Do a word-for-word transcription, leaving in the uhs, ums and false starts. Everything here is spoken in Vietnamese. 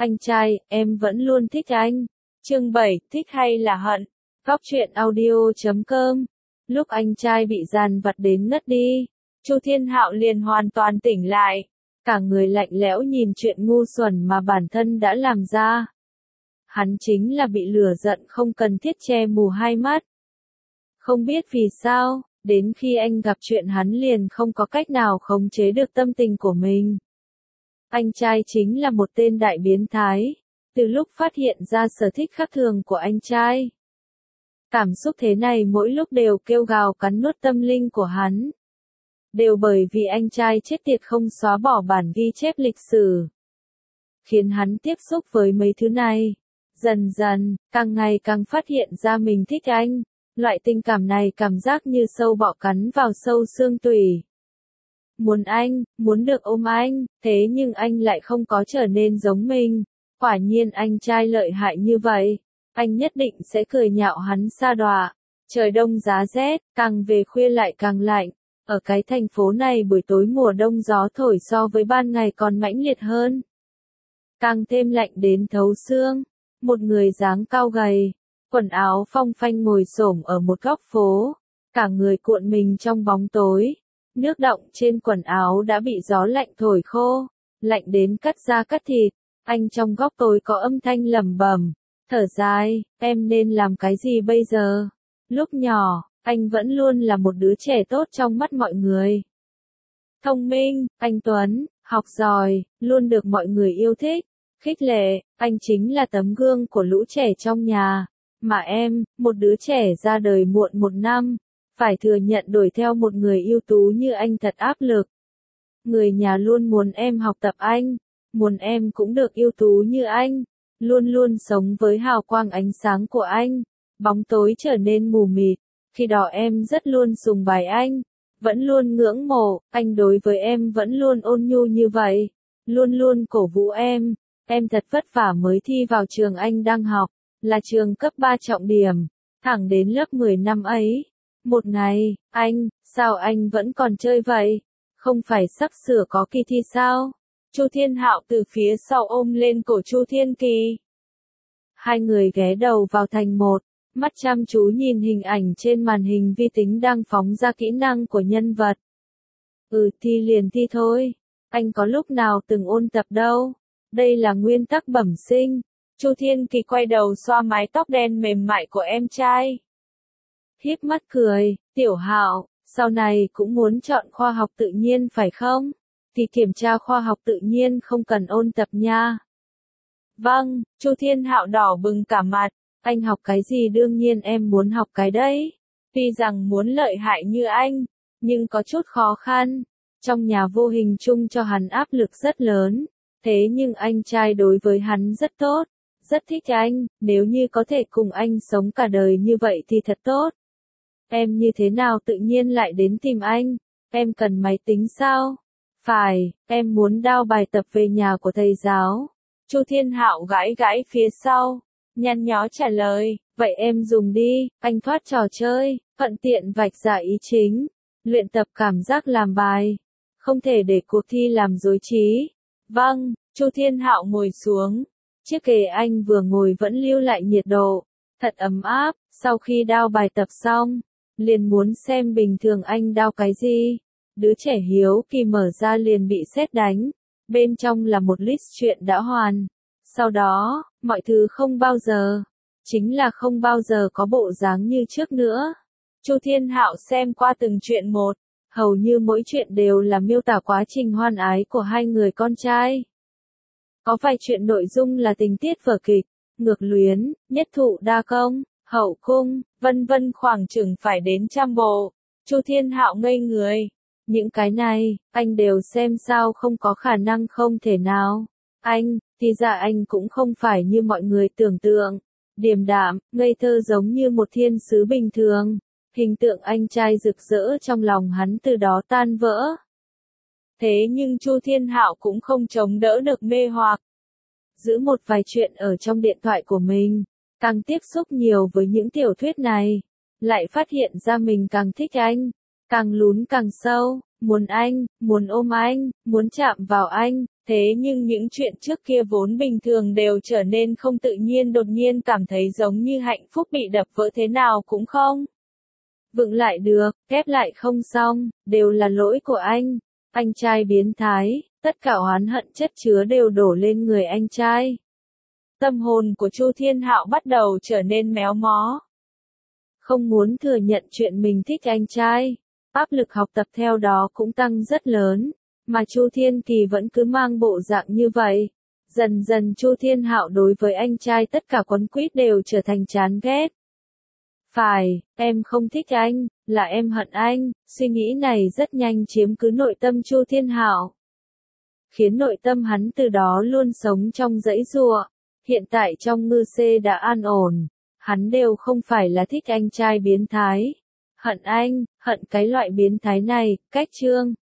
Anh trai, em vẫn luôn thích anh. Chương bảy, thích hay là hận? Góc truyện audio chấm com. Lúc anh trai bị dằn vặt đến ngất đi, Chu Thiên Hạo liền hoàn toàn tỉnh lại. Cả người lạnh lẽo nhìn chuyện ngu xuẩn mà bản thân đã làm ra. Hắn chính là bị lửa giận không cần thiết che mù hai mắt. Không biết vì sao, đến khi anh gặp chuyện hắn liền không có cách nào khống chế được tâm tình của mình. Anh trai chính là một tên đại biến thái. Từ lúc phát hiện ra sở thích khác thường của anh trai, cảm xúc thế này mỗi lúc đều kêu gào cắn nuốt tâm linh của hắn. Đều bởi vì anh trai chết tiệt không xóa bỏ bản ghi chép lịch sử, khiến hắn tiếp xúc với mấy thứ này. Dần dần, càng ngày càng phát hiện ra mình thích anh. Loại tình cảm này cảm giác như sâu bọ cắn vào sâu xương tủy. Muốn anh, muốn được ôm anh, thế nhưng anh lại không có trở nên giống mình. Quả nhiên anh trai lợi hại như vậy, anh nhất định sẽ cười nhạo hắn sa đọa. Trời đông giá rét, càng về khuya lại càng lạnh. Ở cái thành phố này buổi tối mùa đông gió thổi so với ban ngày còn mãnh liệt hơn. Càng thêm lạnh đến thấu xương. Một người dáng cao gầy, quần áo phong phanh ngồi xổm ở một góc phố, cả người cuộn mình trong bóng tối. Nước đọng trên quần áo đã bị gió lạnh thổi khô, lạnh đến cắt da cắt thịt. Anh trong góc tối có âm thanh lẩm bẩm, thở dài, em nên làm cái gì bây giờ? Lúc nhỏ, anh vẫn luôn là một đứa trẻ tốt trong mắt mọi người. Thông minh, anh tuấn, học giỏi, luôn được mọi người yêu thích, khích lệ, anh chính là tấm gương của lũ trẻ trong nhà. Mà em, một đứa trẻ ra đời muộn một năm, phải thừa nhận đuổi theo một người ưu tú như anh thật áp lực. Người nhà luôn muốn em học tập anh, muốn em cũng được ưu tú như anh, luôn luôn sống với hào quang ánh sáng của anh. Bóng tối trở nên mù mịt, khi đó em rất luôn sùng bái anh, vẫn luôn ngưỡng mộ, anh đối với em vẫn luôn ôn nhu như vậy, luôn luôn cổ vũ em. Em thật vất vả mới thi vào trường anh đang học, là trường cấp ba trọng điểm, thẳng đến lớp mười năm ấy. Một ngày, anh, sao anh vẫn còn chơi vậy? Không phải sắp sửa có kỳ thi sao? Chu Thiên Hạo từ phía sau ôm lên cổ Chu Thiên Kỳ. Hai người ghé đầu vào thành một, mắt chăm chú nhìn hình ảnh trên màn hình vi tính đang phóng ra kỹ năng của nhân vật. Ừ, thi liền thi thôi, anh có lúc nào từng ôn tập đâu. Đây là nguyên tắc bẩm sinh. Chu Thiên Kỳ quay đầu xoa mái tóc đen mềm mại của em trai. Híp mắt cười, Tiểu Hạo, sau này cũng muốn chọn khoa học tự nhiên phải không? Thì kiểm tra khoa học tự nhiên không cần ôn tập nha. Vâng, Chu Thiên Hạo đỏ bừng cả mặt, anh học cái gì đương nhiên em muốn học cái đấy. Tuy rằng muốn lợi hại như anh, nhưng có chút khó khăn. Trong nhà vô hình chung cho hắn áp lực rất lớn. Thế nhưng anh trai đối với hắn rất tốt, rất thích anh, nếu như có thể cùng anh sống cả đời như vậy thì thật tốt. Em như thế nào tự nhiên lại đến tìm anh? Em cần máy tính sao? Phải, em muốn đao bài tập về nhà của thầy giáo. Chu Thiên Hạo gãi gãi phía sau, nhăn nhó trả lời, vậy em dùng đi, anh thoát trò chơi, thuận tiện vạch ra ý chính, luyện tập cảm giác làm bài, không thể để cuộc thi làm rối trí. Vâng, Chu Thiên Hạo ngồi xuống. Chiếc ghế anh vừa ngồi vẫn lưu lại nhiệt độ, thật ấm áp. Sau khi đao bài tập xong, liền muốn xem bình thường anh đao cái gì. Đứa trẻ hiếu kỳ mở ra liền bị sét đánh. Bên trong là một list chuyện đã hoàn. Sau đó, mọi thứ không bao giờ, chính là không bao giờ có bộ dáng như trước nữa. Chu Thiên Hạo xem qua từng chuyện một. Hầu như mỗi chuyện đều là miêu tả quá trình hoan ái của hai người con trai. Có vài chuyện nội dung là tình tiết vở kịch, ngược luyến, nhất thụ đa công, hậu cung, vân vân khoảng chừng phải đến trăm bộ. Chu Thiên Hạo ngây người. Những cái này, anh đều xem sao không có khả năng không thể nào. Anh, thì ra anh cũng không phải như mọi người tưởng tượng. Điềm đạm, ngây thơ giống như một thiên sứ bình thường. Hình tượng anh trai rực rỡ trong lòng hắn từ đó tan vỡ. Thế nhưng Chu Thiên Hạo cũng không chống đỡ được mê hoặc. Giữ một vài chuyện ở trong điện thoại của mình, càng tiếp xúc nhiều với những tiểu thuyết này, lại phát hiện ra mình càng thích anh, càng lún càng sâu, muốn anh, muốn ôm anh, muốn chạm vào anh, Thế nhưng những chuyện trước kia vốn bình thường đều trở nên không tự nhiên, đột nhiên cảm thấy giống như hạnh phúc bị đập vỡ, thế nào cũng không vững lại được, ghép lại không xong, đều là lỗi của anh. Anh trai biến thái, tất cả oán hận chất chứa đều đổ lên người anh trai. Tâm hồn của Chu Thiên Hạo bắt đầu trở nên méo mó. Không muốn thừa nhận chuyện mình thích anh trai. Áp lực học tập theo đó cũng tăng rất lớn. Mà Chu Thiên Kỳ vẫn cứ mang bộ dạng như vậy. Dần dần Chu Thiên Hạo đối với anh trai tất cả quấn quýt đều trở thành chán ghét. Phải, em không thích anh, là em hận anh. Suy nghĩ này rất nhanh chiếm cứ nội tâm Chu Thiên Hạo. Khiến nội tâm hắn từ đó luôn sống trong dãy giụa. Hiện tại trong ngư xê đã an ổn. Hắn đều không phải là thích anh trai biến thái. Hận anh, hận cái loại biến thái này, cách chương.